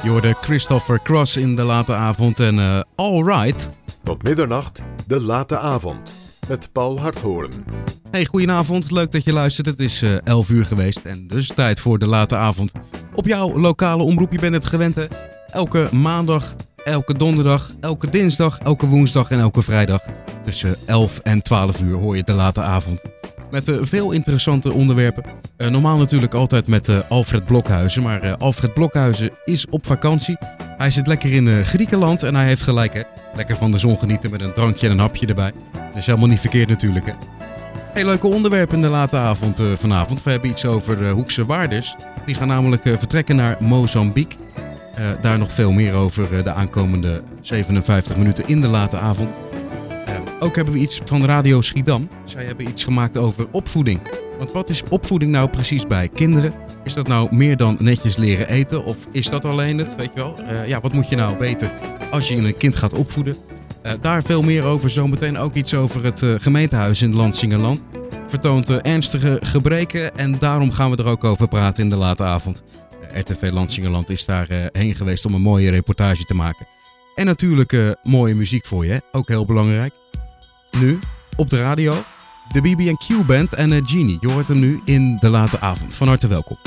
Je hoorde Christopher Cross in de late avond en Alright. Tot middernacht, de late avond, met Paul Harthoorn. Hey, goedenavond. Leuk dat je luistert. Het is 11 uur geweest en dus tijd voor de late avond. Op jouw lokale omroep, je bent het gewend hè? Elke maandag, elke donderdag, elke dinsdag, elke woensdag en elke vrijdag. Tussen 11 en 12 uur hoor je de late avond. Met veel interessante onderwerpen. Normaal natuurlijk altijd met Alfred Blokhuizen. Maar Alfred Blokhuizen is op vakantie. Hij zit lekker in Griekenland en hij heeft gelijk hè. Lekker van de zon genieten met een drankje en een hapje erbij. Dat is helemaal niet verkeerd natuurlijk hè. Heel leuke onderwerpen in de late avond vanavond. We hebben iets over Hoekse Waarders. Die gaan namelijk vertrekken naar Mozambique. Daar nog veel meer over de aankomende 57 minuten in de late avond. Ook hebben we iets van Radio Schiedam. Zij hebben iets gemaakt over opvoeding. Want wat is opvoeding nou precies bij kinderen? Is dat nou meer dan netjes leren eten? Of is dat alleen het, weet je wel? Wat moet je nou weten als je een kind gaat opvoeden? Daar veel meer over. Zometeen ook iets over het gemeentehuis in Lansingerland. Vertoont ernstige gebreken en daarom gaan we er ook over praten in de late avond. RTV Lansingerland is daar heen geweest om een mooie reportage te maken. En natuurlijk mooie muziek voor je, hè? Ook heel belangrijk. Nu, op de radio, de BB&Q Band en Genie. Je hoort hem nu in de late avond. Van harte welkom.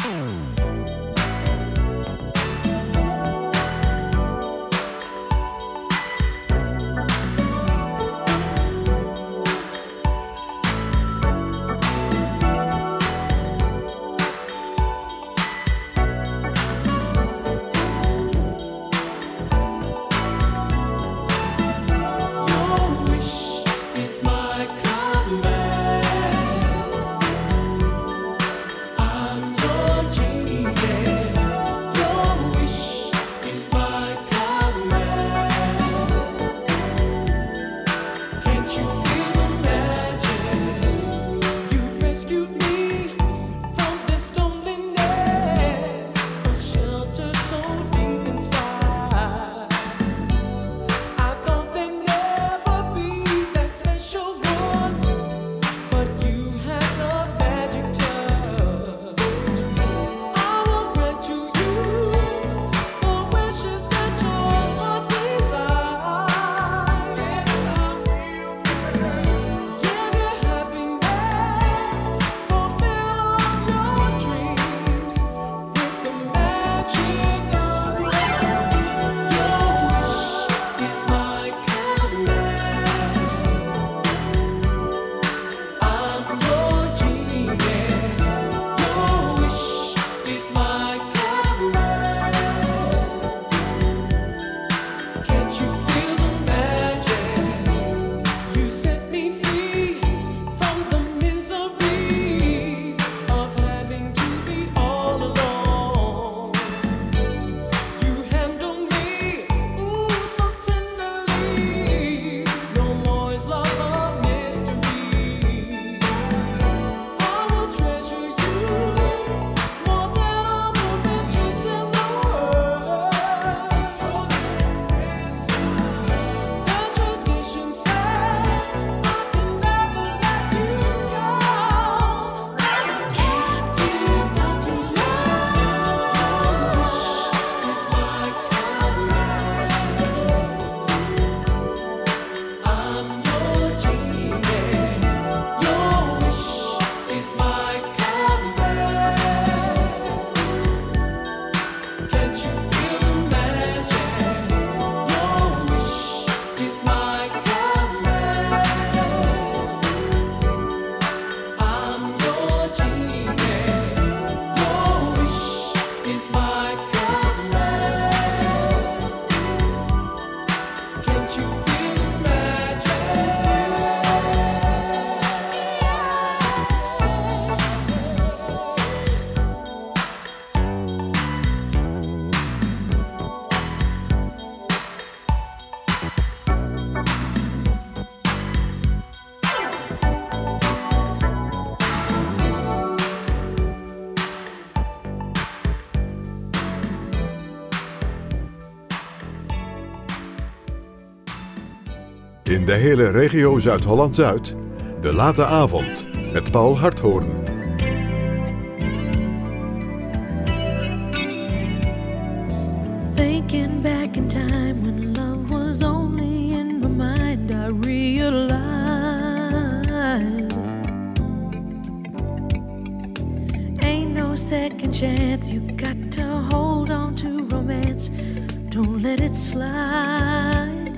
In de hele regio Zuid-Holland-Zuid, de late avond met Paul Harthoorn. Think Thinking back in time when love was only in my mind, I realized ain't no second chance. You got to hold on to romance, don't let it slide.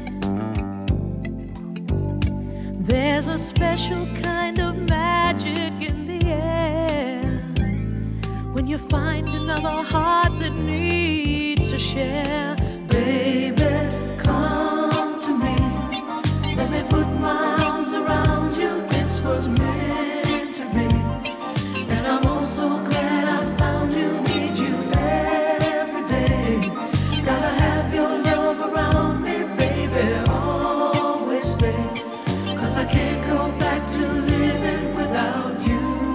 There's a special kind of magic in the air when you find another heart that needs to share. Baby, come to me, let me put my arms around you. This was meant to be, and I'm also glad I found you. Need you every day, gotta have your love around me, baby, always stay, 'cause I can't go back to living without you.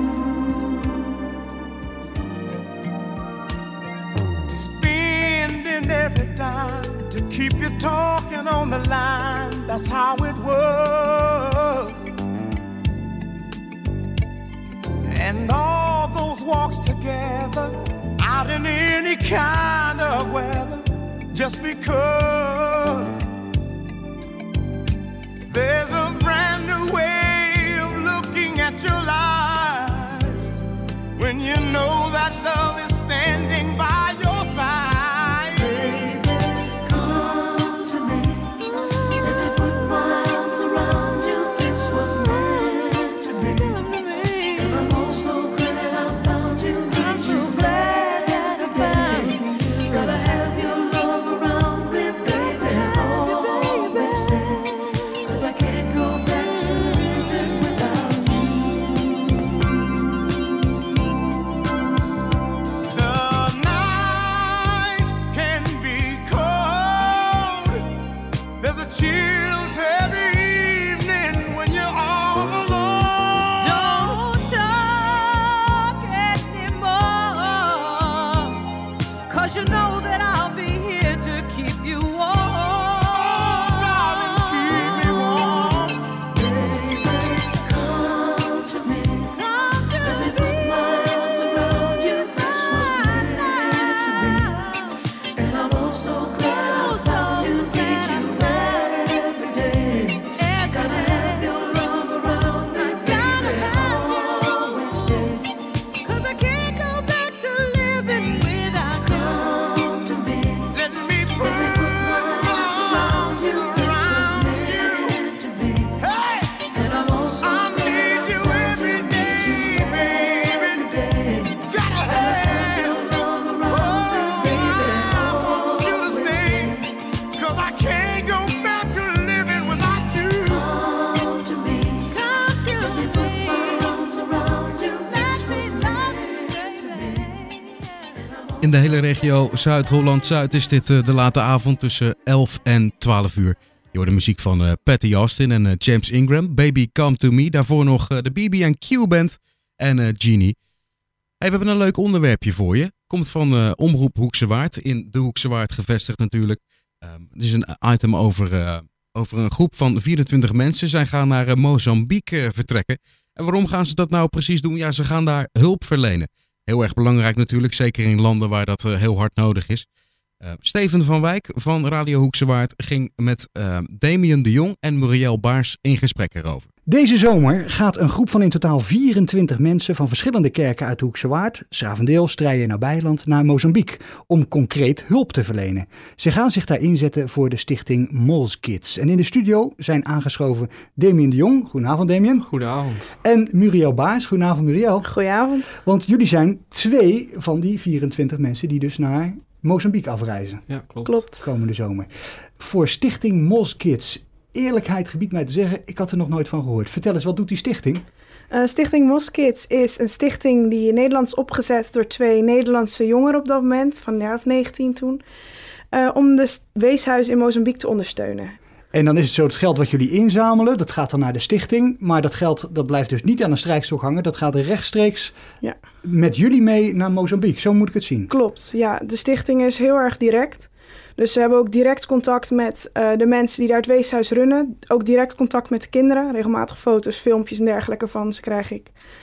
Spending every dime to keep you talking on the line, that's how it was. And all those walks together, out in any kind of weather, just because there's a brand new way of looking at your life when you know that love is standing by your side. Baby, come to me, let me put my arms around you. This was meant to be, and I'm also glad I found you. I'm so glad that I found you. Gotta have your love around me, baby, always stay, 'cause I can't go back to living without you. The night can be cold, there's a chill to every evening when you're all alone. Don't talk anymore, 'cause you know that I'll be here to keep you warm. Oh, darling, keep me warm. Baby, come to me, let me put my arms around you. This was meant to be, and I'm also glad I found you. Need you every day, gotta have your love around me, baby, always stay, 'cause I can't go back to living without you. Come to me, Let me put my arms around you. meant to be, Hey, and I'm also I need you every day, baby. Gotta have your love around me, baby, I want you to stay, 'cause I can't go back to living without you. come to me, let me put my arms around you. Let me love you. In de hele regio Zuid-Holland-Zuid is dit de late avond tussen 11 en 12 uur. Je hoort de muziek van Patty Austin en James Ingram. Baby Come To Me. Daarvoor nog de BB&Q Band en Genie. Hey, we hebben een leuk onderwerpje voor je. Komt van Omroep Hoekse Waard. In de Hoekse Waard gevestigd natuurlijk. Het is een item over een groep van 24 mensen. Zij gaan naar Mozambique vertrekken. En waarom gaan ze dat nou precies doen? Ja, ze gaan daar hulp verlenen. Heel erg belangrijk natuurlijk, zeker in landen waar dat heel hard nodig is. Steven van Wijk van Radio Hoekse Waard ging met Damien de Jong en Muriel Baars in gesprek erover. Deze zomer gaat een groep van in totaal 24 mensen van verschillende kerken uit de Hoekse Waard, 's Gravendeel, Strijen en Nabijland naar Mozambique om concreet hulp te verlenen. Ze gaan zich daar inzetten voor de stichting Mols Kids. En in de studio zijn aangeschoven Damien de Jong. Goedenavond Damien. Goedenavond. En Muriel Baars. Goedenavond Muriel. Goedenavond. Want jullie zijn 2 van die 24 mensen die dus naar Mozambique afreizen Ja, klopt. Klopt. komende zomer. Voor stichting Mols Kids. Eerlijkheid gebiedt mij te zeggen, ik had er nog nooit van gehoord. Vertel eens, wat doet die stichting? Stichting Mols Kids is een stichting die in Nederland is opgezet door 2 Nederlandse jongeren op dat moment, van een jaar of 19 toen, om de weeshuizen in Mozambique te ondersteunen. En dan is het zo, het geld wat jullie inzamelen, dat gaat dan naar de stichting. Maar dat geld dat blijft dus niet aan een strijkstok hangen. Dat gaat rechtstreeks met jullie mee naar Mozambique. Zo moet ik het zien. Klopt, ja. De stichting is heel erg direct. Dus we hebben ook direct contact met de mensen die daar het weeshuis runnen. Ook direct contact met de kinderen. Regelmatig foto's, filmpjes en dergelijke van ze krijg ik.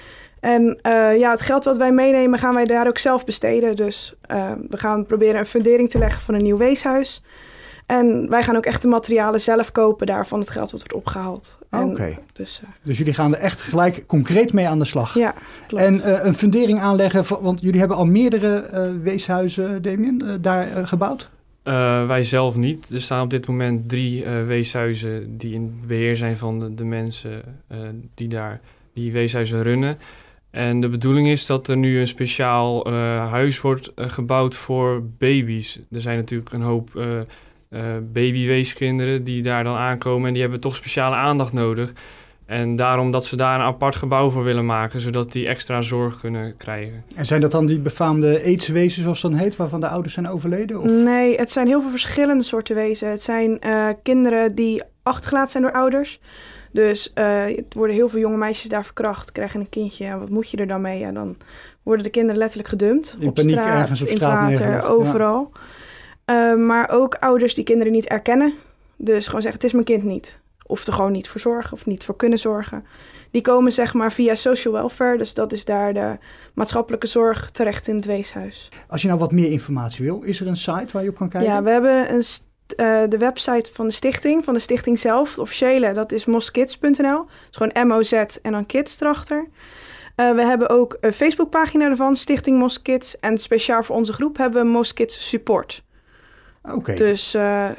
En het geld wat wij meenemen gaan wij daar ook zelf besteden. Dus we gaan proberen een fundering te leggen van een nieuw weeshuis. En wij gaan ook echt de materialen zelf kopen daarvan het geld wat wordt opgehaald. Oké. Dus jullie gaan er echt gelijk concreet mee aan de slag. Ja, klopt. En een fundering aanleggen, want jullie hebben al meerdere weeshuizen, Damien, daar gebouwd? Wij zelf niet. Er staan op dit moment 3 weeshuizen die in beheer zijn van de mensen die weeshuizen runnen. En de bedoeling is dat er nu een speciaal huis wordt gebouwd voor baby's. Er zijn natuurlijk een hoop babyweeskinderen die daar dan aankomen en die hebben toch speciale aandacht nodig. En daarom dat ze daar een apart gebouw voor willen maken, zodat die extra zorg kunnen krijgen. En zijn dat dan die befaamde aidswezen, zoals dat dan heet, waarvan de ouders zijn overleden? Of? Nee, het zijn heel veel verschillende soorten wezen. Het zijn kinderen die achtergelaten zijn door ouders. Dus het worden heel veel jonge meisjes daar verkracht, krijgen een kindje. En wat moet je er dan mee? Ja, dan worden de kinderen letterlijk gedumpt. In op paniek straat, ergens op in het straat water, neergelegd, overal. Ja. Maar ook ouders die kinderen niet erkennen. Dus gewoon zeggen, het is mijn kind niet. Of er gewoon niet voor zorgen of niet voor kunnen zorgen. Die komen zeg maar via social welfare. Dus dat is daar de maatschappelijke zorg terecht in het weeshuis. Als je nou wat meer informatie wil, is er een site waar je op kan kijken? Ja, we hebben de website van de stichting zelf. De officiële, dat is moskids.nl. Dat is gewoon MOZ en dan kids erachter. We hebben ook een Facebookpagina ervan, Stichting Moskids. En speciaal voor onze groep hebben we Moskids Support. Oké. Dus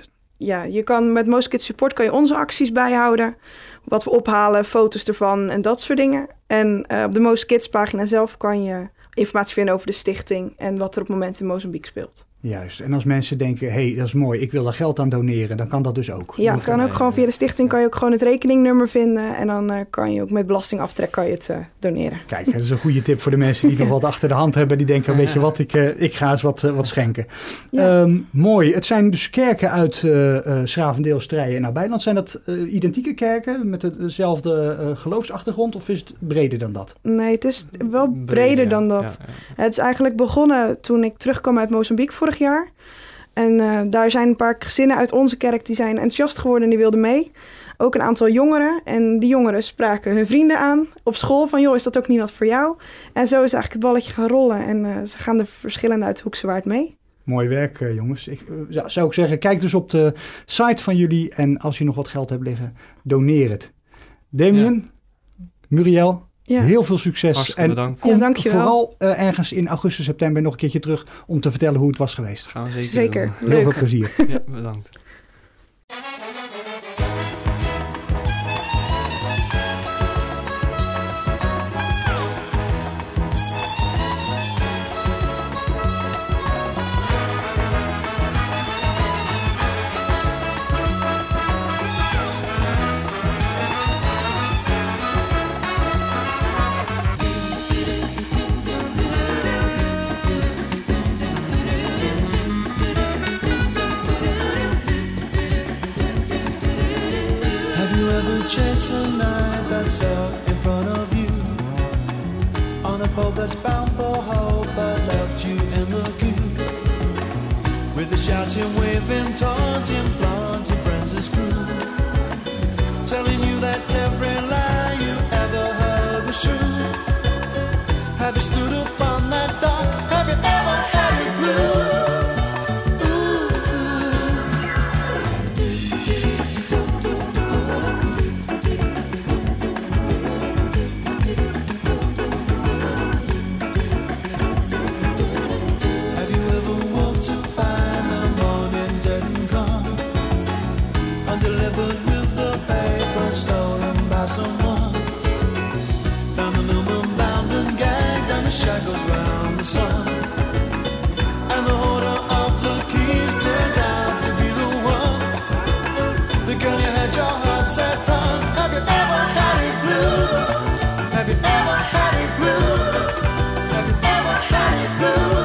je kan met Moskids Support kan je onze acties bijhouden. Wat we ophalen, foto's ervan en dat soort dingen. En op de Moskids pagina zelf kan je informatie vinden over de stichting en wat er op het moment in Mozambique speelt. Juist. En als mensen denken, hey, dat is mooi, ik wil daar geld aan doneren, dan kan dat dus ook. Ja, kan ook gewoon via de stichting kan je ook gewoon het rekeningnummer vinden en dan kan je ook met belastingaftrek kan je het doneren. Kijk, dat is een goede tip voor de mensen die nog wat achter de hand hebben. Die denken, weet je wat, ik ga eens wat schenken. Ja. Mooi. Het zijn dus kerken uit 's-Gravendeel, Strijen en Nabijland. Zijn dat identieke kerken met dezelfde geloofsachtergrond of is het breder dan dat? Nee, het is wel breder dan dat. Ja. Het is eigenlijk begonnen toen ik terugkwam uit Mozambique vorig jaar. En daar zijn een paar gezinnen uit onze kerk die zijn enthousiast geworden en die wilden mee. Ook een aantal jongeren. En die jongeren spraken hun vrienden aan op school van, joh, is dat ook niet wat voor jou? En zo is eigenlijk het balletje gaan rollen. En ze gaan de verschillende uit Hoekse Waard mee. Mooi werk, jongens. Zou ik zeggen, kijk dus op de site van jullie. En als je nog wat geld hebt liggen, doneer het. Damien, Muriel, heel veel succes. Hartstikke bedankt. Kom dankjewel. Vooral ergens in augustus, september nog een keertje terug om te vertellen hoe het was geweest. Gaan we zeker doen. Heel veel plezier. Ja, bedankt. Chase the night that's out in front of you on a boat that's bound for hope but left you in the queue with the shouting, waving, taunting, flaunting friends as crew telling you that every lie you ever heard was true. Have you stood up on that dock? Have you ever had it blue? Someone found the millman bound and gagged and the shackles round the sun, and the holder of the keys turns out to be the one, the girl you had your heart set on. Have you ever had it blue? Have you ever had it blue? Have you ever had it blue?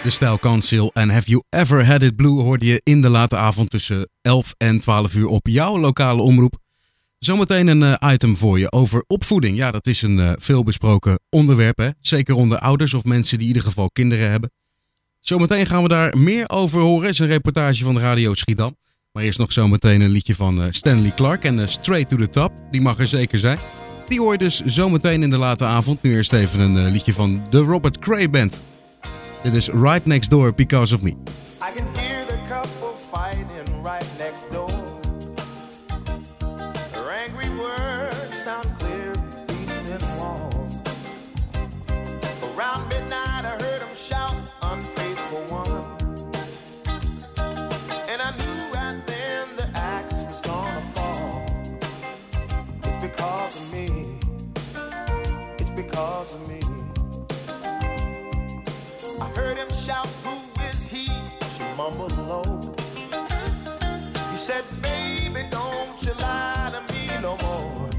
The Style Council en Have You Ever Had It Blue hoorde je in de late avond tussen 11 en 12 uur op jouw lokale omroep. Zometeen een item voor je over opvoeding. Ja, dat is een veelbesproken onderwerp, hè? Zeker onder ouders of mensen die in ieder geval kinderen hebben. Zometeen gaan we daar meer over horen. Het is een reportage van Radio Schiedam. Maar eerst nog zometeen een liedje van Stanley Clarke en Straight to the Top. Die mag er zeker zijn. Die hoor je dus zometeen in de late avond. Nu eerst even een liedje van de Robert Cray Band. Dit is Right Next Door Because of Me. I can hear the couple fighting right next door. Their angry words sound clear through these thin walls. Around midnight I heard them shout, unfaithful one. And I knew right then the axe was gonna fall. It's because of me. It's because of me. I heard him shout, who is he? She mumbled low. He said, baby, don't you lie to me no more.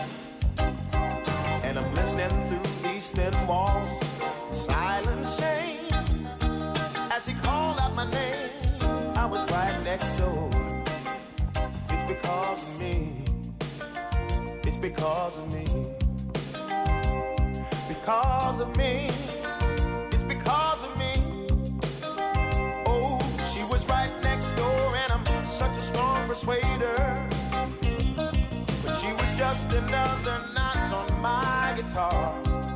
And I'm listening through these thin walls, silent shame. As he called out my name, I was right next door. It's because of me. It's because of me. Because of me. Because of me. Oh, she was right next door and I'm such a strong persuader. But she was just another notch on my guitar.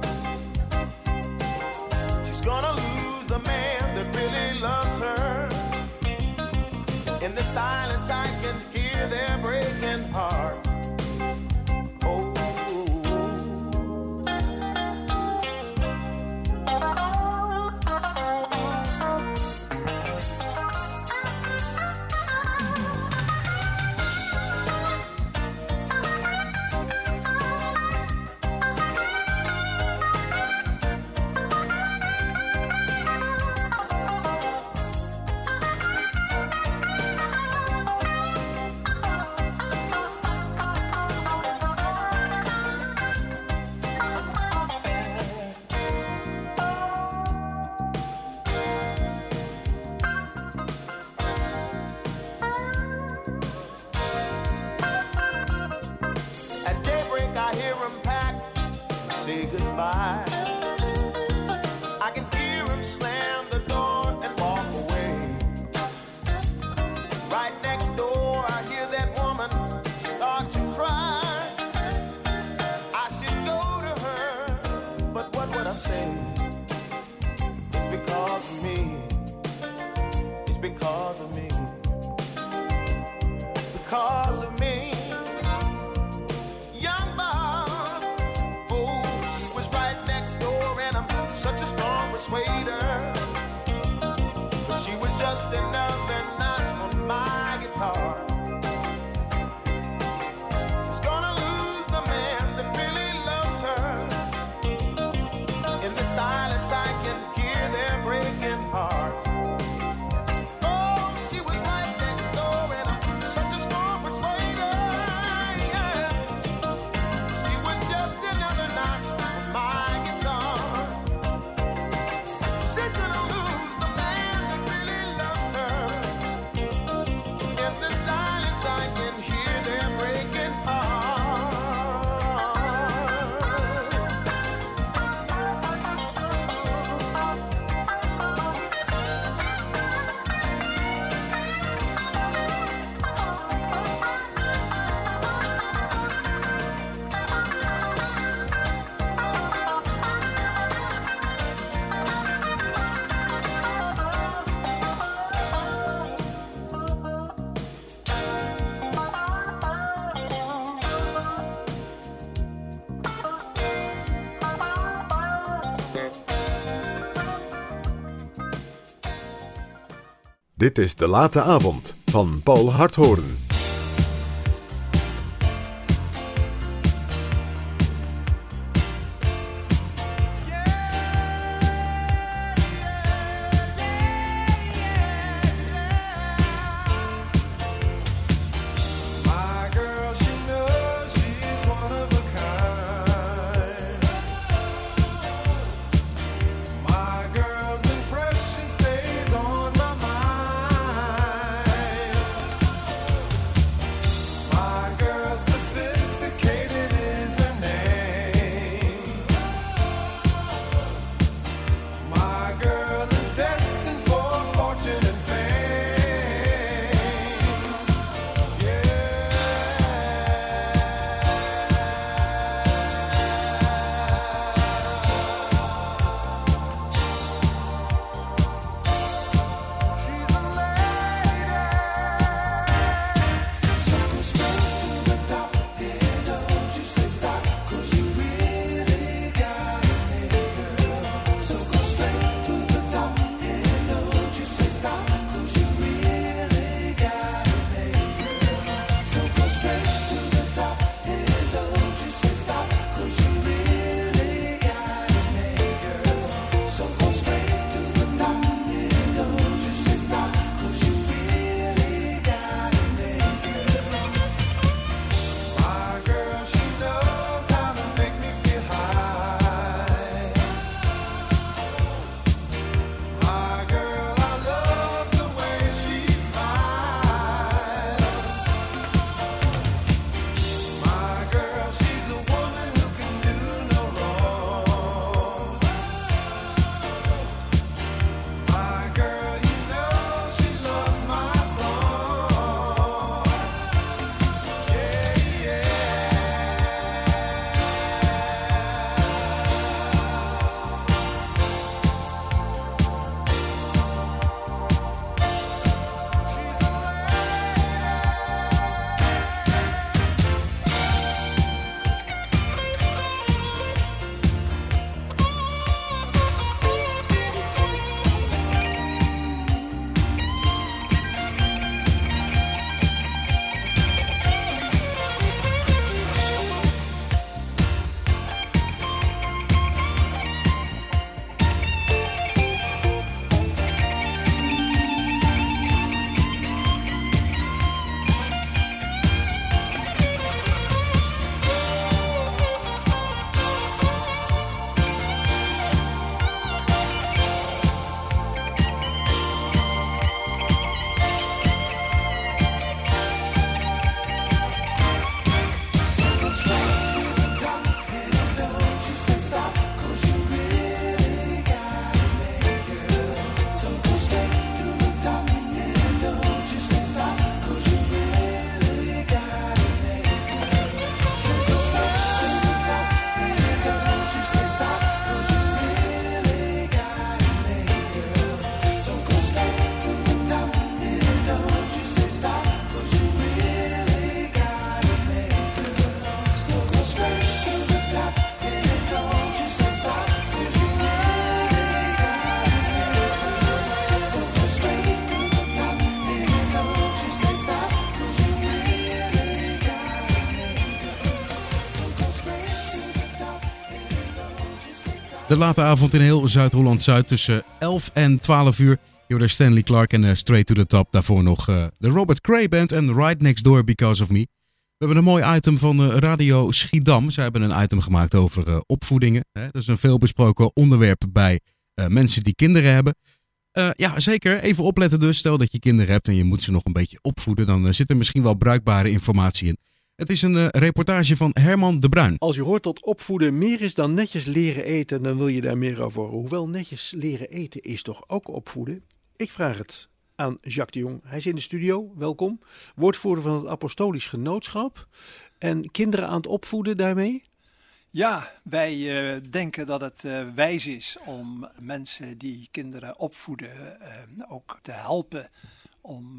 She's gonna lose the man that really loves her. In the silence I can hear their breaking hearts. Oh. Say goodbye. I can hear him slam the door and walk away. Right next door I hear that woman start to cry. I should go to her, but what would I say? It's because of me. It's because of me. Because of me. Such a strong persuader, but she was just another notch on my guitar. She's gonna lose the man that really loves her. In the silence I can hear their breaking hearts. Oh, she was right next door and I'm such a strong persuader. Yeah. She was just another notch on my guitar. She's gonna lose the man that really loves her. In the silence I can hear their breaking hearts. Dit is De Late Avond van Paul Harthoorn. My girl's impression stays De late avond in heel Zuid-Holland-Zuid tussen 11 en 12 uur. Hier Stanley Clarke en Straight to the Top. Daarvoor nog de Robert Cray Band en Right Next Door Because of Me. We hebben een mooi item van Radio Schiedam. Ze hebben een item gemaakt over opvoedingen. Dat is een veelbesproken onderwerp bij mensen die kinderen hebben. Ja, zeker. Even opletten dus. Stel dat je kinderen hebt en je moet ze nog een beetje opvoeden. Dan zit er misschien wel bruikbare informatie in. Het is een reportage van Herman de Bruin. Als je hoort dat opvoeden meer is dan netjes leren eten, dan wil je daar meer over horen. Hoewel netjes leren eten is toch ook opvoeden? Ik vraag het aan Jacques de Jong. Hij is in de studio, welkom. Woordvoerder van het Apostolisch Genootschap. En kinderen aan het opvoeden daarmee? Ja, wij denken dat het wijs is om mensen die kinderen opvoeden ook te helpen om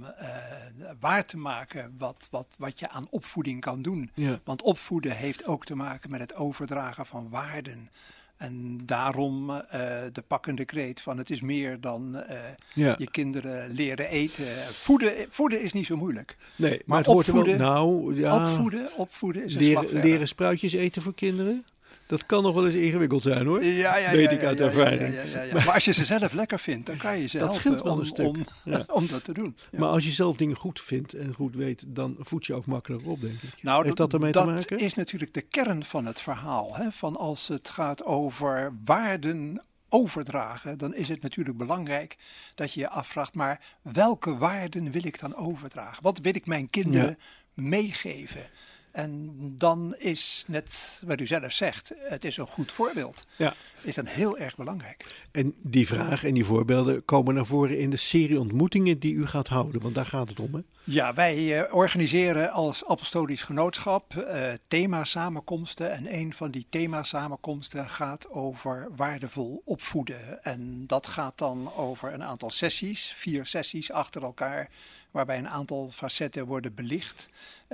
waar te maken wat je aan opvoeding kan doen. Ja. Want opvoeden heeft ook te maken met het overdragen van waarden. En daarom de pakkende kreet van het is meer dan je kinderen leren eten. Voeden is niet zo moeilijk. Nee, maar het opvoeden, hoort er wel, opvoeden is een slag verder. Leren spruitjes eten voor kinderen? Dat kan nog wel eens ingewikkeld zijn hoor. Weet ik uit ervaring. Ja. Maar als je ze zelf lekker vindt, dan kan je ze dat helpen scheelt wel een stuk. om dat te doen. Ja. Maar als je zelf dingen goed vindt en goed weet, dan voed je ook makkelijker op, denk ik. Nou, heeft dat ermee te maken? Dat is natuurlijk de kern van het verhaal. Hè? Van als het gaat over waarden overdragen, dan is het natuurlijk belangrijk dat je je afvraagt, maar welke waarden wil ik dan overdragen? Wat wil ik mijn kinderen meegeven? En dan is net wat u zelf zegt, het is een goed voorbeeld. Ja. Is dan heel erg belangrijk. En die vraag en die voorbeelden komen naar voren in de serie ontmoetingen die u gaat houden, want daar gaat het om, hè? Ja, wij organiseren als Apostolisch Genootschap thema-samenkomsten. En een van die thema-samenkomsten gaat over waardevol opvoeden. En dat gaat dan over een aantal sessies, 4 sessies achter elkaar, waarbij een aantal facetten worden belicht.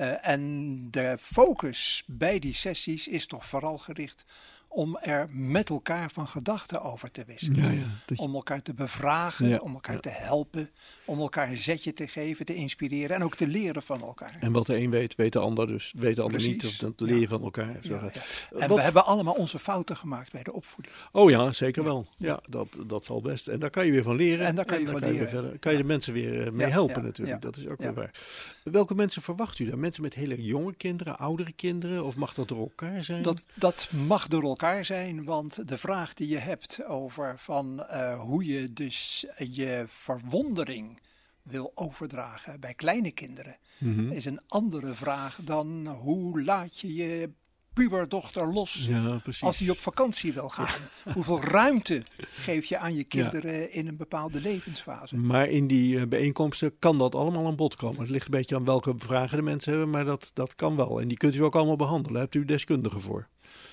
En de focus bij die sessies is toch vooral gericht om er met elkaar van gedachten over te wisselen. Ja, om elkaar te bevragen, om elkaar te helpen, om elkaar een zetje te geven, te inspireren en ook te leren van elkaar. En wat de een weet, weet de ander dus. Weet de ander niet, of dan leer je van elkaar. En we hebben allemaal onze fouten gemaakt bij de opvoeding. Oh ja, zeker wel. Ja, dat zal best. En daar kan je weer van leren. En daar kan je van leren. Kan je de mensen weer mee helpen natuurlijk. Dat is ook weer waar. Welke mensen verwacht u dan? Mensen met hele jonge kinderen, oudere kinderen? Of mag dat door elkaar zijn? Dat mag door elkaar zijn, want de vraag die je hebt over van hoe je dus je verwondering wil overdragen bij kleine kinderen, is een andere vraag dan hoe laat je je puberdochter los als die op vakantie wil gaan. Hoeveel ruimte geef je aan je kinderen in een bepaalde levensfase? Maar in die bijeenkomsten kan dat allemaal aan bod komen. Het ligt een beetje aan welke vragen de mensen hebben, maar dat kan wel. En die kunt u ook allemaal behandelen. Daar hebt u deskundigen voor.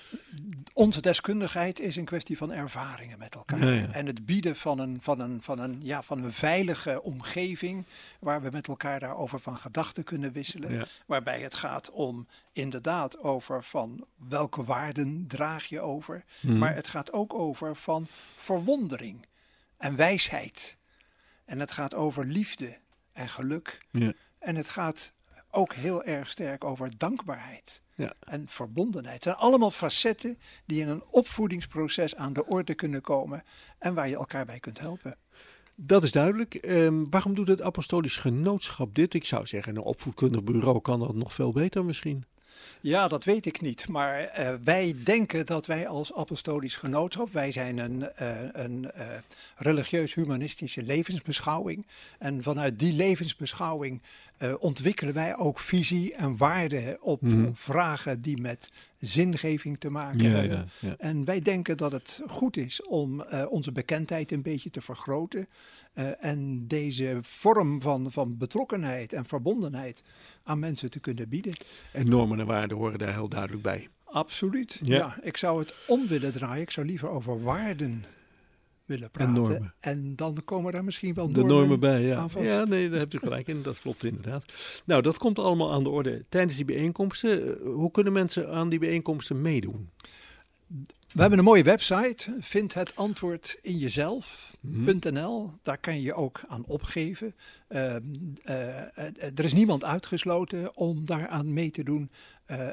Onze deskundigheid is een kwestie van ervaringen met elkaar. En het bieden van een veilige omgeving waar we met elkaar daarover van gedachten kunnen wisselen. Waarbij het gaat om inderdaad over van welke waarden draag je over. Maar het gaat ook over van verwondering en wijsheid. En het gaat over liefde en geluk. En het gaat ook heel erg sterk over dankbaarheid. En verbondenheid. Het zijn allemaal facetten die in een opvoedingsproces aan de orde kunnen komen en waar je elkaar bij kunt helpen. Dat is duidelijk. Waarom doet het Apostolisch Genootschap dit? Ik zou zeggen, een opvoedkundig bureau kan dat nog veel beter misschien. Ja, dat weet ik niet. Maar wij denken dat wij als Apostolisch Genootschap, wij zijn een religieus-humanistische levensbeschouwing. En vanuit die levensbeschouwing ontwikkelen wij ook visie en waarde op vragen die met zingeving te maken hebben. En wij denken dat het goed is om onze bekendheid een beetje te vergroten. En deze vorm van betrokkenheid en verbondenheid aan mensen te kunnen bieden. En normen en waarden horen daar heel duidelijk bij. Absoluut. Ja, ik zou het om willen draaien. Ik zou liever over waarden willen praten. En dan komen daar misschien wel normen bij. aan vast. Ja, nee, daar hebt u gelijk in. Dat klopt inderdaad. Nou, dat komt allemaal aan de orde tijdens die bijeenkomsten. Hoe kunnen mensen aan die bijeenkomsten meedoen? We hebben een mooie website, vind het antwoord in jezelf.nl. Daar kan je je ook aan opgeven. Er is niemand uitgesloten om daaraan mee te doen. Het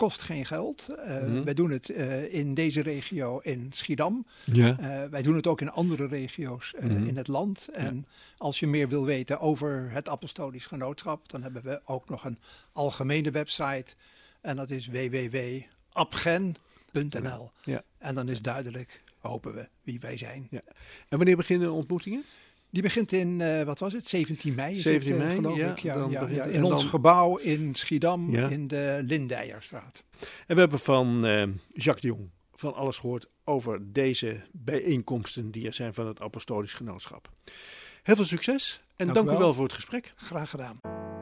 kost geen geld. Wij doen het in deze regio in Schiedam. Ja. Wij doen het ook in andere regio's in het land. En als je meer wil weten over het Apostolisch Genootschap, dan hebben we ook nog een algemene website. En dat is www.apgen.nl. Ja. En dan is duidelijk, hopen we, wie wij zijn. Ja. En wanneer beginnen de ontmoetingen? Die begint in, 17 mei. 17 mei, geloof ja. ik. Ja, Dan ja, begint, ja. In ons gebouw in Schiedam, in de Lindijerstraat. En we hebben van Jacques de Jong van alles gehoord over deze bijeenkomsten die er zijn van het Apostolisch Genootschap. Heel veel succes en dank u wel voor het gesprek. Graag gedaan.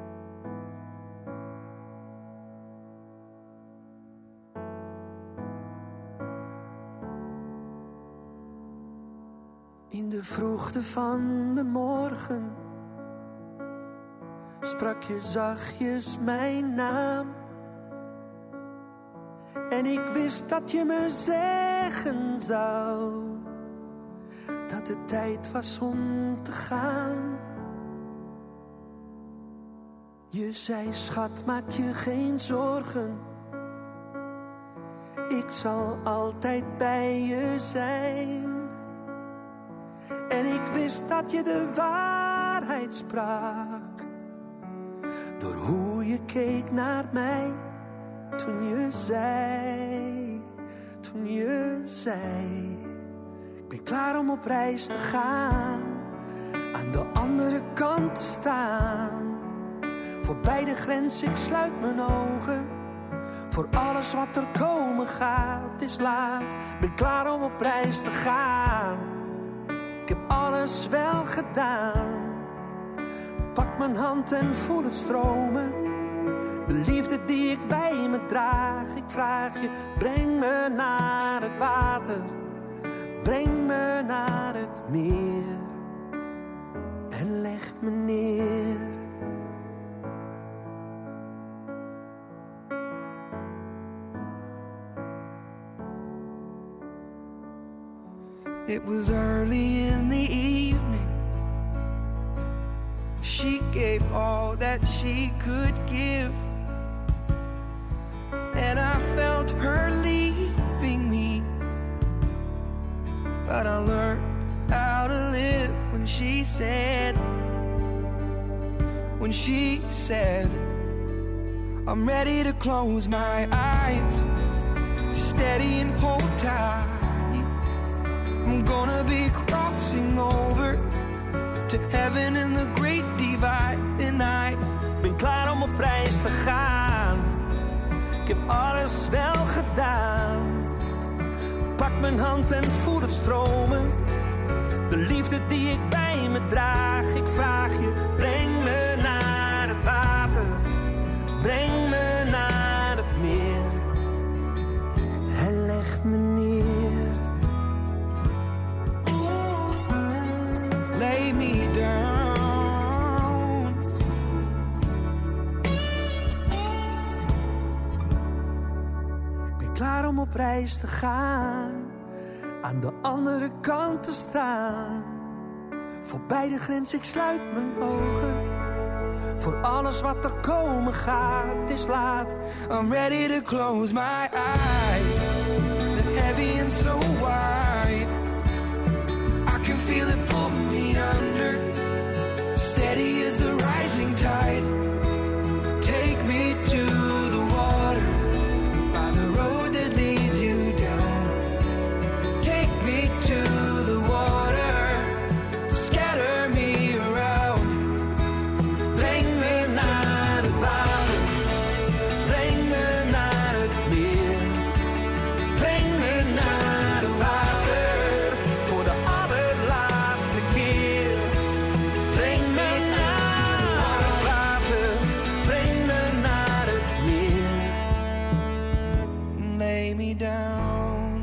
In de vroegte van de morgen sprak je zachtjes mijn naam. En ik wist dat je me zeggen zou dat het tijd was om te gaan. Je zei, schat, maak je geen zorgen. Ik zal altijd bij je zijn. En ik wist dat je de waarheid sprak, door hoe je keek naar mij toen je zei, ik ben klaar om op reis te gaan, aan de andere kant te staan. Voorbij de grens, ik sluit mijn ogen, voor alles wat er komen gaat. Het is laat, ik ben klaar om op reis te gaan. Ik heb alles wel gedaan. Pak mijn hand en voel het stromen. De liefde die ik bij me draag. Ik vraag je, breng me naar het water. Breng me naar het meer. En leg me neer. It was early in the evening. She gave all that she could give, and I felt her leaving me. But I learned how to live when she said, I'm ready to close my eyes, steady and hold tight. I'm gonna be crossing over to heaven in the great divide. En ik ben klaar om op reis te gaan. Ik heb alles wel gedaan. Pak mijn hand en voel het stromen. De liefde die ik bij me draag. Ik vraag je, breng me naar het water. Breng me naar het meer. En leg me neer. Lay me down. Ik ben klaar om op reis te gaan, aan de andere kant te staan. Voorbij de grens, ik sluit mijn ogen, voor alles wat er komen gaat. Het is laat, I'm ready to close my eyes. The heavy and so wide, I can feel it pull me under, steady as the rising tide. Take me to the water, by the road that leads you down. Take me to the water, scatter me around. Breng me naar het water, breng me naar het meer. Breng me naar het water, voor de allerlaatste keer. Breng me naar het water, breng me naar het meer. Lay me down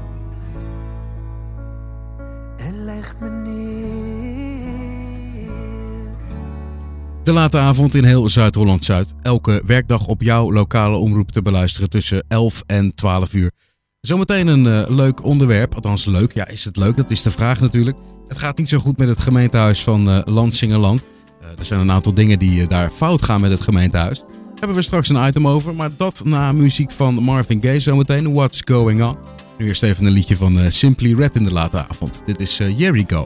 en leg me neer. De late avond in heel Zuid-Holland-Zuid. Elke werkdag op jouw lokale omroep te beluisteren tussen 11 en 12 uur. Zometeen een leuk onderwerp. Althans leuk, ja, is het leuk? Dat is de vraag natuurlijk. Het gaat niet zo goed met het gemeentehuis van Lansingerland. Er zijn een aantal dingen die daar fout gaan met het gemeentehuis. Hebben we straks een item over, maar dat na muziek van Marvin Gaye zometeen. What's Going On? Nu eerst even een liedje van Simply Red in de late avond. Dit is Jericho.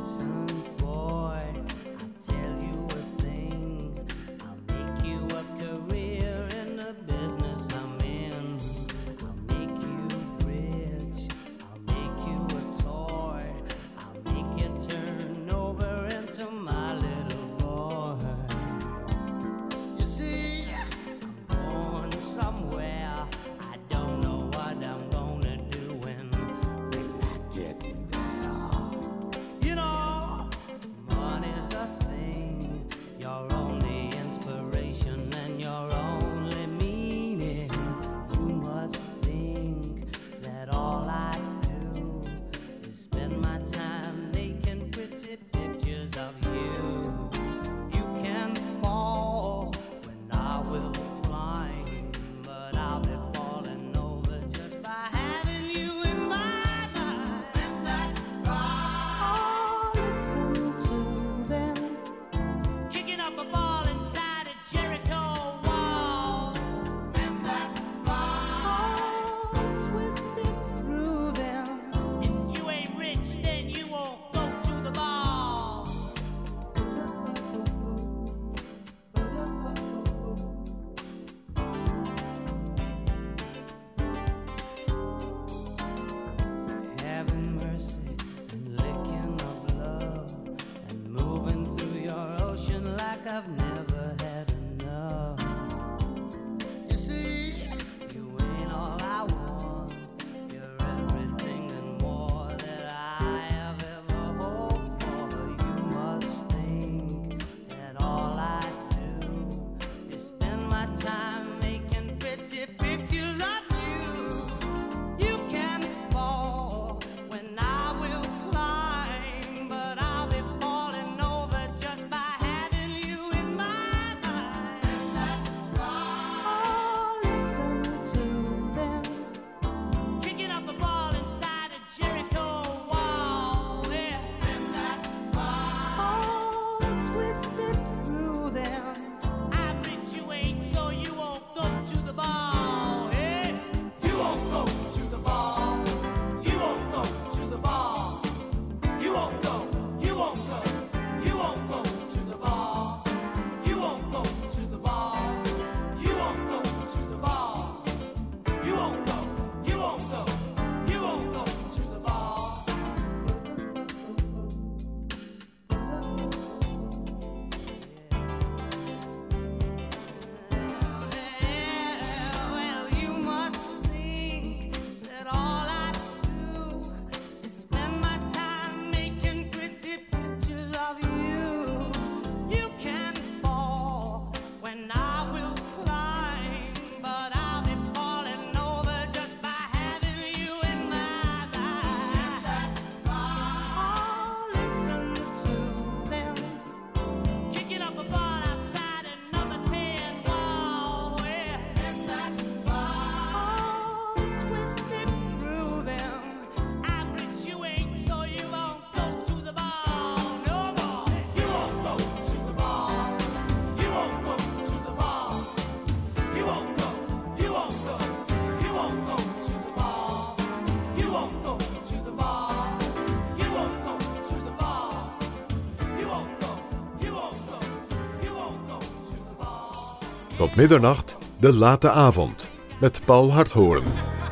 Tot middernacht, de late avond, met Paul Harthoorn.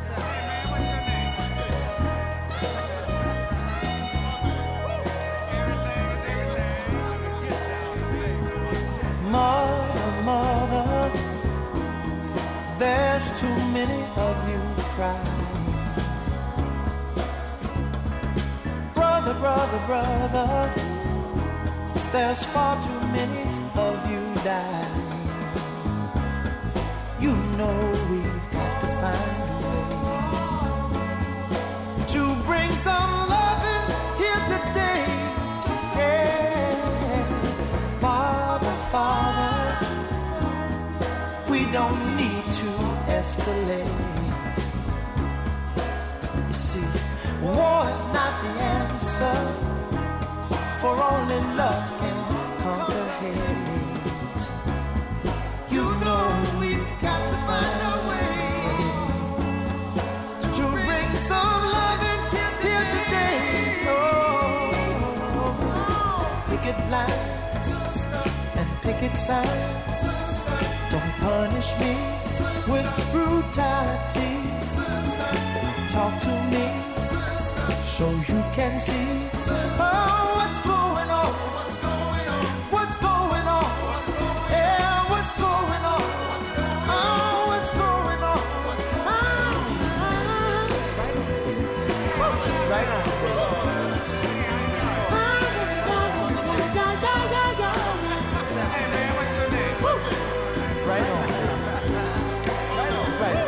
Mother, mother, there's too many of you crying. Brother, brother, brother, there's far too many of you dying. You know we've got to find a way to bring some loving here today. Yeah. Father, Father, we don't need to escalate. You see, war is not the answer, for only love can conquer hate. You know and picket signs. Don't punish me with brutality. Talk to me so you can see what's going on. What's going on? Yeah, what's going on? Oh, what's going on? Right on. Hey man, what's your name? Right on. Right on.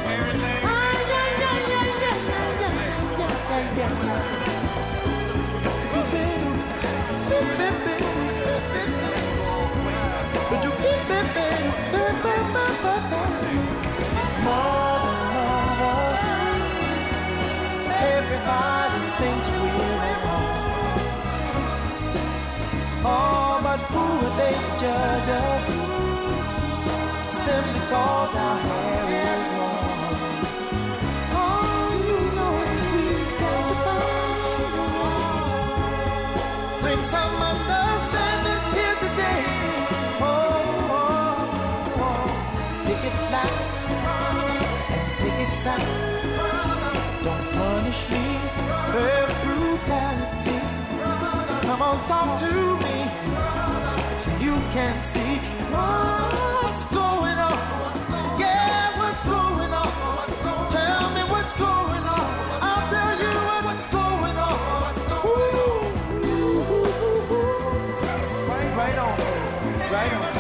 Everybody thinks we're wrong. Oh, but who are they to judge us? Simply cause our hair is long. Oh, you know we've got to find. Bring some understanding here today. Pick it loud and pick it sound. Don't punish me with brutality. Come on, talk to me so you can see what's going on. Yeah, what's going on? Tell me what's going on. I'll tell you what's going on. Right on, right on.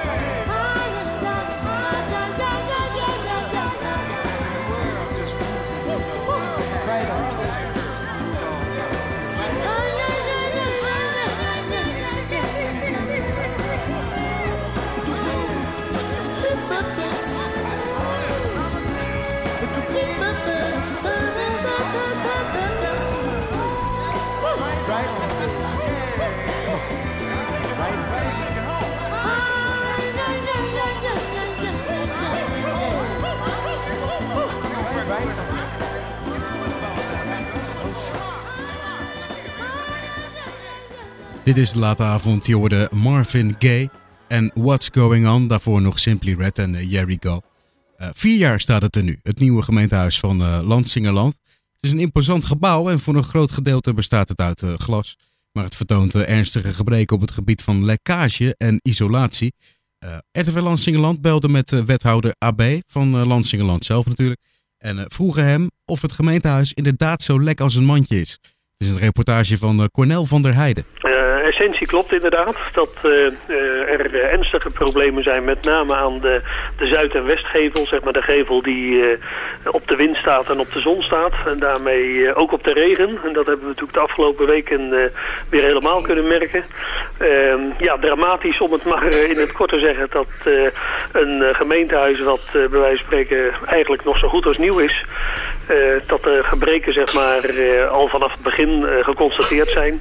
Dit is de late avond. Je hoorde Marvin Gaye en What's Going On. Daarvoor nog Simply Red en Jerry Go. 4 jaar staat het er nu. Het nieuwe gemeentehuis van Lansingerland. Het is een imposant gebouw en voor een groot gedeelte bestaat het uit glas. Maar het vertoont ernstige gebreken op het gebied van lekkage en isolatie. RTV Lansingerland belde met wethouder AB van Lansingerland zelf natuurlijk. En vroegen hem of het gemeentehuis inderdaad zo lek als een mandje is. Het is een reportage van Cornel van der Heijden. Essentie klopt inderdaad dat er ernstige problemen zijn, met name aan de zuid- en westgevel, zeg maar de gevel die op de wind staat en op de zon staat. En daarmee ook op de regen. En dat hebben we natuurlijk de afgelopen weken weer helemaal kunnen merken. Ja, dramatisch om het maar in het kort te zeggen dat een gemeentehuis wat bij wijze van spreken eigenlijk nog zo goed als nieuw is, dat de gebreken zeg maar al vanaf het begin geconstateerd zijn.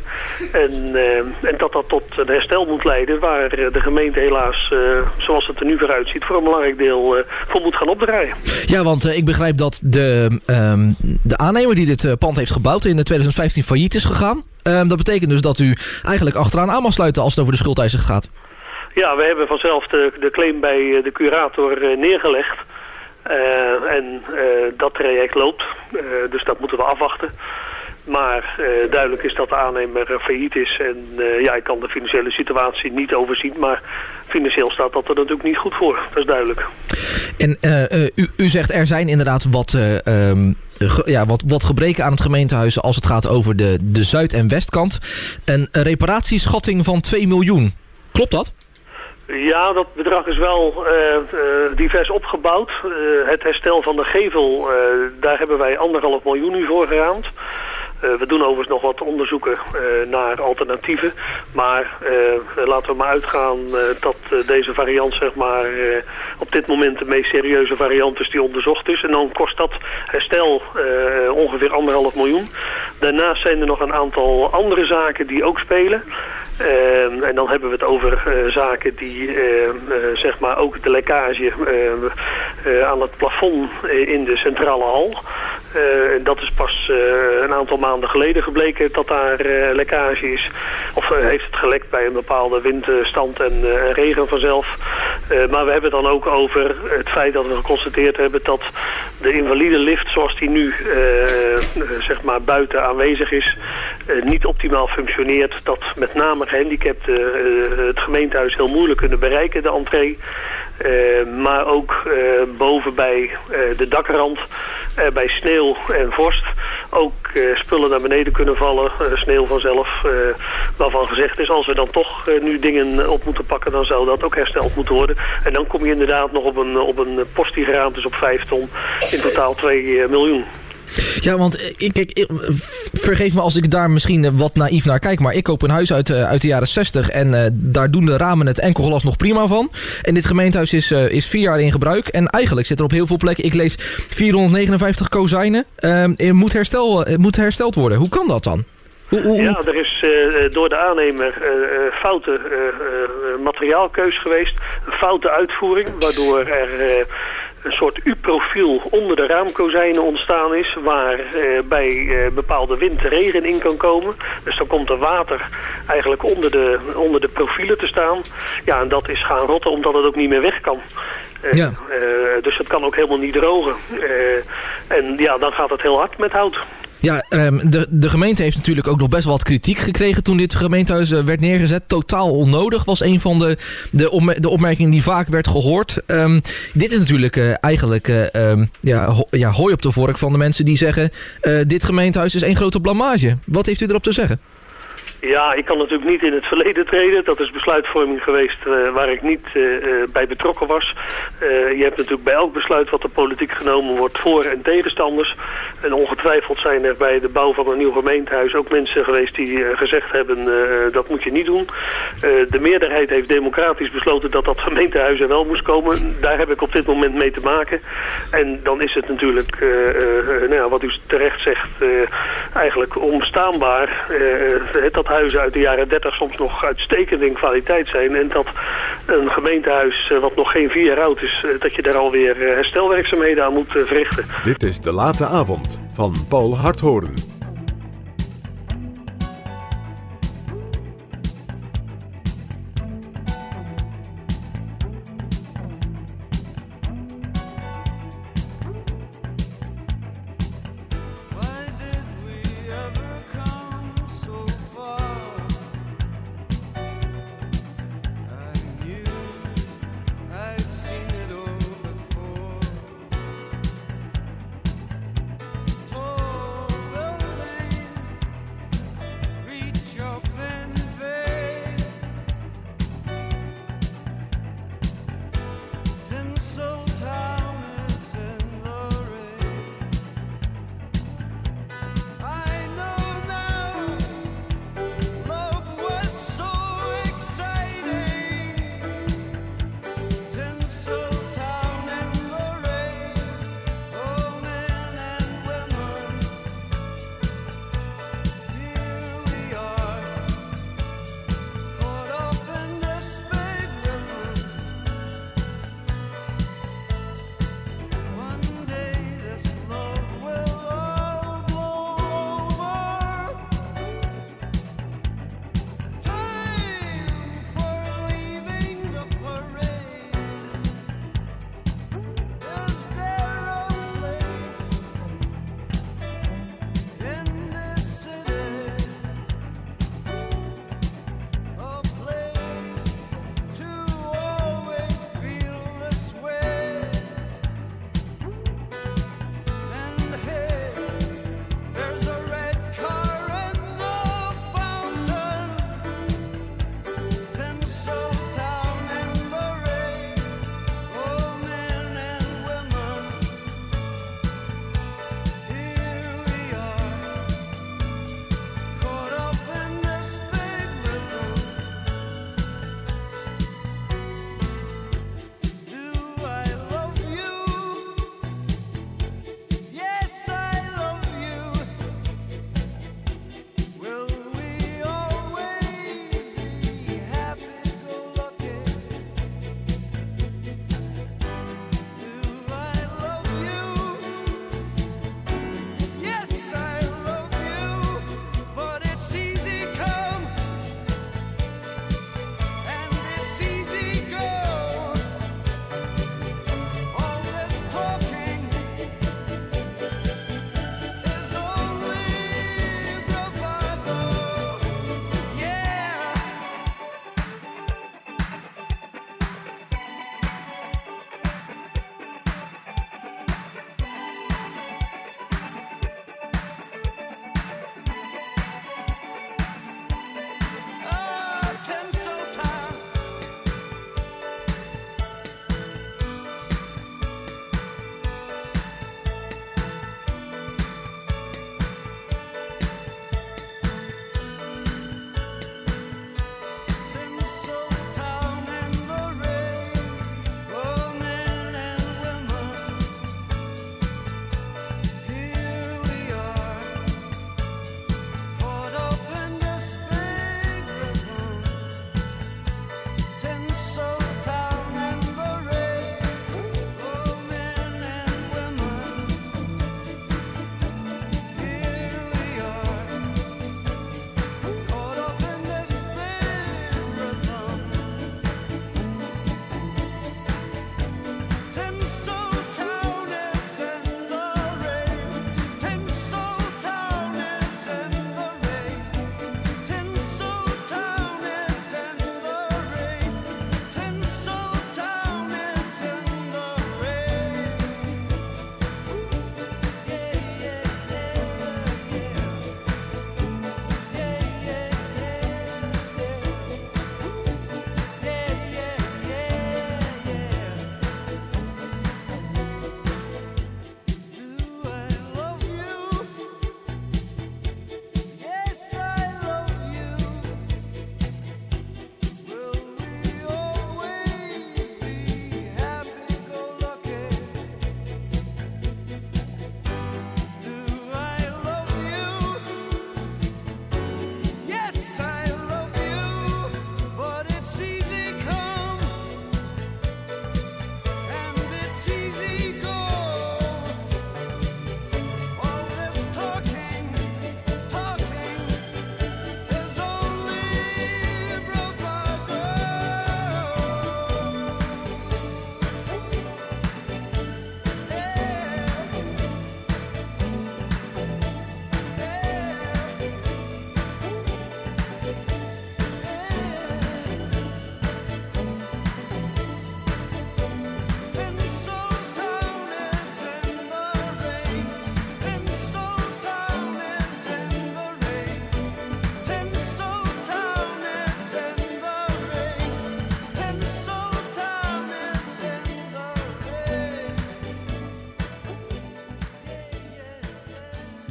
En dat tot een herstel moet leiden waar de gemeente helaas, zoals het er nu vooruit ziet, voor een belangrijk deel voor moet gaan opdraaien. Ja, want ik begrijp dat de aannemer die dit pand heeft gebouwd in 2015 failliet is gegaan. Dat betekent dus dat u eigenlijk achteraan aan mag sluiten als het over de schuldeisers gaat. Ja, we hebben vanzelf de claim bij de curator neergelegd. En dat traject loopt, dus dat moeten we afwachten. Maar duidelijk is dat de aannemer failliet is. En ja, ik kan de financiële situatie niet overzien. Maar financieel staat dat er natuurlijk niet goed voor. Dat is duidelijk. En u zegt er zijn inderdaad wat gebreken aan het gemeentehuis als het gaat over de zuid- en westkant. Een reparatieschatting van 2 miljoen. Klopt dat? Ja, dat bedrag is wel divers opgebouwd. Het herstel van de gevel, daar hebben wij 1,5 miljoen nu voor geraamd. We doen overigens nog wat onderzoeken naar alternatieven. Maar laten we maar uitgaan dat deze variant zeg maar op dit moment de meest serieuze variant is die onderzocht is. En dan kost dat herstel ongeveer 1,5 miljoen. Daarnaast zijn er nog een aantal andere zaken die ook spelen. En dan hebben we het over zaken die zeg maar ook de lekkage aan het plafond in de centrale hal. Dat is pas een aantal maanden geleden gebleken dat daar lekkage is. Of heeft het gelekt bij een bepaalde windstand en regen vanzelf. Maar we hebben het dan ook over het feit dat we geconstateerd hebben dat de invalide lift zoals die nu zeg maar buiten aanwezig is, niet optimaal functioneert. Dat met name gehandicapten het gemeentehuis heel moeilijk kunnen bereiken, de entree. Maar ook boven bij de dakrand, bij sneeuw en vorst, ook spullen naar beneden kunnen vallen, sneeuw vanzelf, waarvan gezegd is, als we dan toch nu dingen op moeten pakken, dan zou dat ook hersteld moeten worden. En dan kom je inderdaad nog op een post die geraamd is op 5 ton, in totaal 2 miljoen. Ja, want kijk, vergeef me als ik daar misschien wat naïef naar kijk, maar ik koop een huis uit de jaren 60 en daar doen de ramen het enkelglas nog prima van. En dit gemeentehuis is 4 jaar in gebruik en eigenlijk zit er op heel veel plekken, ik lees 459 kozijnen, moet hersteld worden. Hoe kan dat dan? Ja, er is door de aannemer foute materiaalkeus geweest, een foute uitvoering, waardoor er een soort U-profiel onder de raamkozijnen ontstaan is, waar bij bepaalde wind regen in kan komen. Dus dan komt er water eigenlijk onder de profielen te staan. Ja, en dat is gaan rotten omdat het ook niet meer weg kan. Dus het kan ook helemaal niet drogen. En ja, dan gaat het heel hard met hout. Ja, de gemeente heeft natuurlijk ook nog best wel wat kritiek gekregen toen dit gemeentehuis werd neergezet. Totaal onnodig was een van de opmerkingen die vaak werd gehoord. Dit is natuurlijk eigenlijk hooi op de vork van de mensen die zeggen, dit gemeentehuis is één grote blamage. Wat heeft u erop te zeggen? Ja, ik kan natuurlijk niet in het verleden treden. Dat is besluitvorming geweest waar ik niet bij betrokken was. Je hebt natuurlijk bij elk besluit wat de politiek genomen wordt voor- en tegenstanders. En ongetwijfeld zijn er bij de bouw van een nieuw gemeentehuis ook mensen geweest die gezegd hebben dat moet je niet doen. De meerderheid heeft democratisch besloten dat dat gemeentehuis er wel moest komen. Daar heb ik op dit moment mee te maken. En dan is het natuurlijk, wat u terecht zegt, eigenlijk onbestaanbaar dat huizen uit de jaren 30 soms nog uitstekend in kwaliteit zijn. En dat een gemeentehuis wat nog geen 4 jaar oud is, dat je daar alweer herstelwerkzaamheden aan moet verrichten. Dit is De Late Avond van Paul Harthoorn. Well,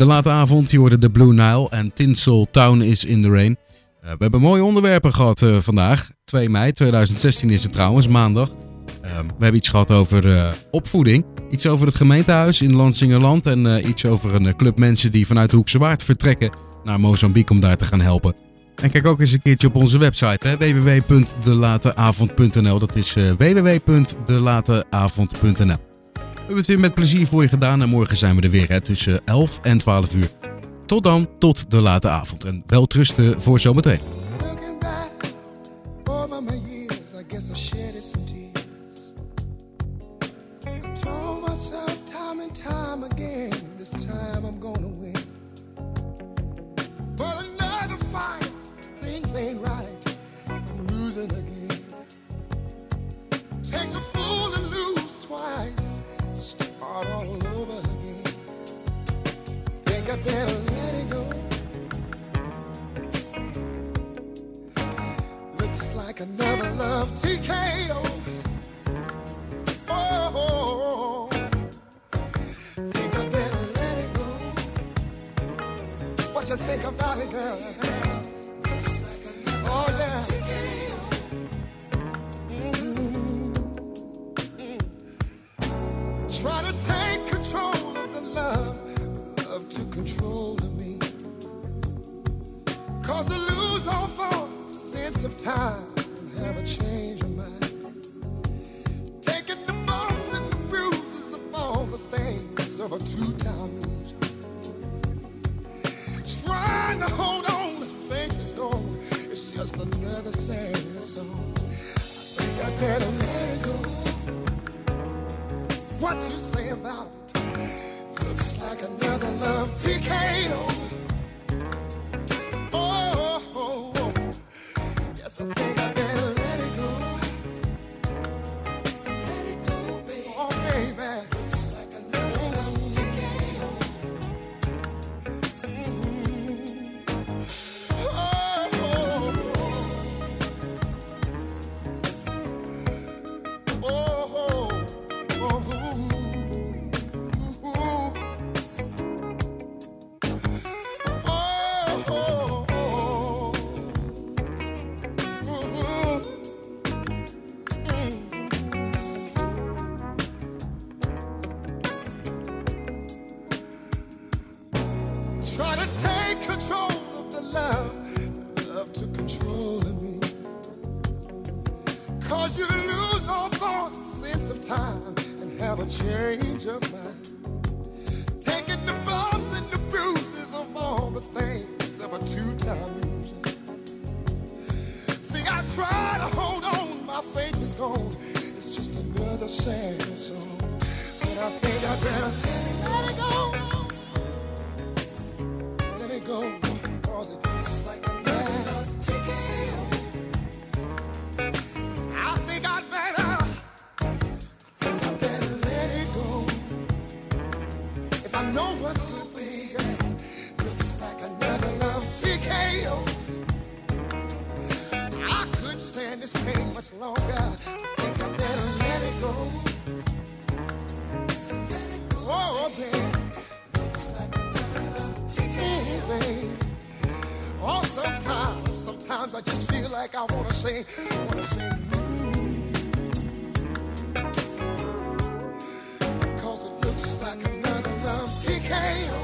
De late avond, je hoorde de Blue Nile en Tinsel Town is in the Rain. We hebben mooie onderwerpen gehad vandaag. 2 mei 2016 is het trouwens, maandag. We hebben iets gehad over opvoeding. Iets over het gemeentehuis in Lansingerland. En iets over een club mensen die vanuit de Hoekse Waard vertrekken naar Mozambique om daar te gaan helpen. En kijk ook eens een keertje op onze website, www.delateavond.nl. Dat is www.delateavond.nl. We hebben het weer met plezier voor je gedaan en morgen zijn we er weer tussen 11 en 12 uur. Tot dan, tot de late avond. En wel trusten voor zometeen. Looking back over my years, I guess I shedded some tears. I told myself time and time again, this time I'm gonna win. But another fight, things ain't right, I'm losing again. Takes a fool to lose twice, start all over again. Think I'd better let it go. Looks like another love TKO. Oh, think I'd better let it go. What you think about it, girl? Looks like another love TKO. Try to take control of the love to control of me. Cause I lose all thought, sense of time, and have a change of mind. Taking the bumps and the bruises of all the things of a two-time loser. Trying to hold on, the faith is gone. It's just another sad song. I think I better let it go. What you say about it? Looks like another love TKO. Oh, oh, oh. Yes, I think I better let it go. Let it go, baby. Oh, baby. Looks like another love TKO. Oh, oh, oh. Oh, oh, oh. Try to take control of the love to control of me. Cause you lose all thought, sense of time, and have a change of mind. Taking the bumps and the bruises of all the things of a two-time loser. See, I try to hold on, my faith is gone. It's just another sad song. But I think I better let it go. Let it go, cause it looks like another TKO. I think I better let it go. If I know what's good for me, girl, looks like another love TKO. I couldn't stand this pain much longer. I think I better let it go. Let it go, oh, baby. Looks like another love TKO, baby. Oh, sometimes I just feel like I wanna say, Cause it looks like another love TKO.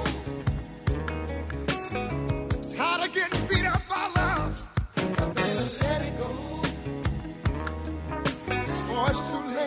Tired of getting beat up by love. I better let it go. Before it's too late.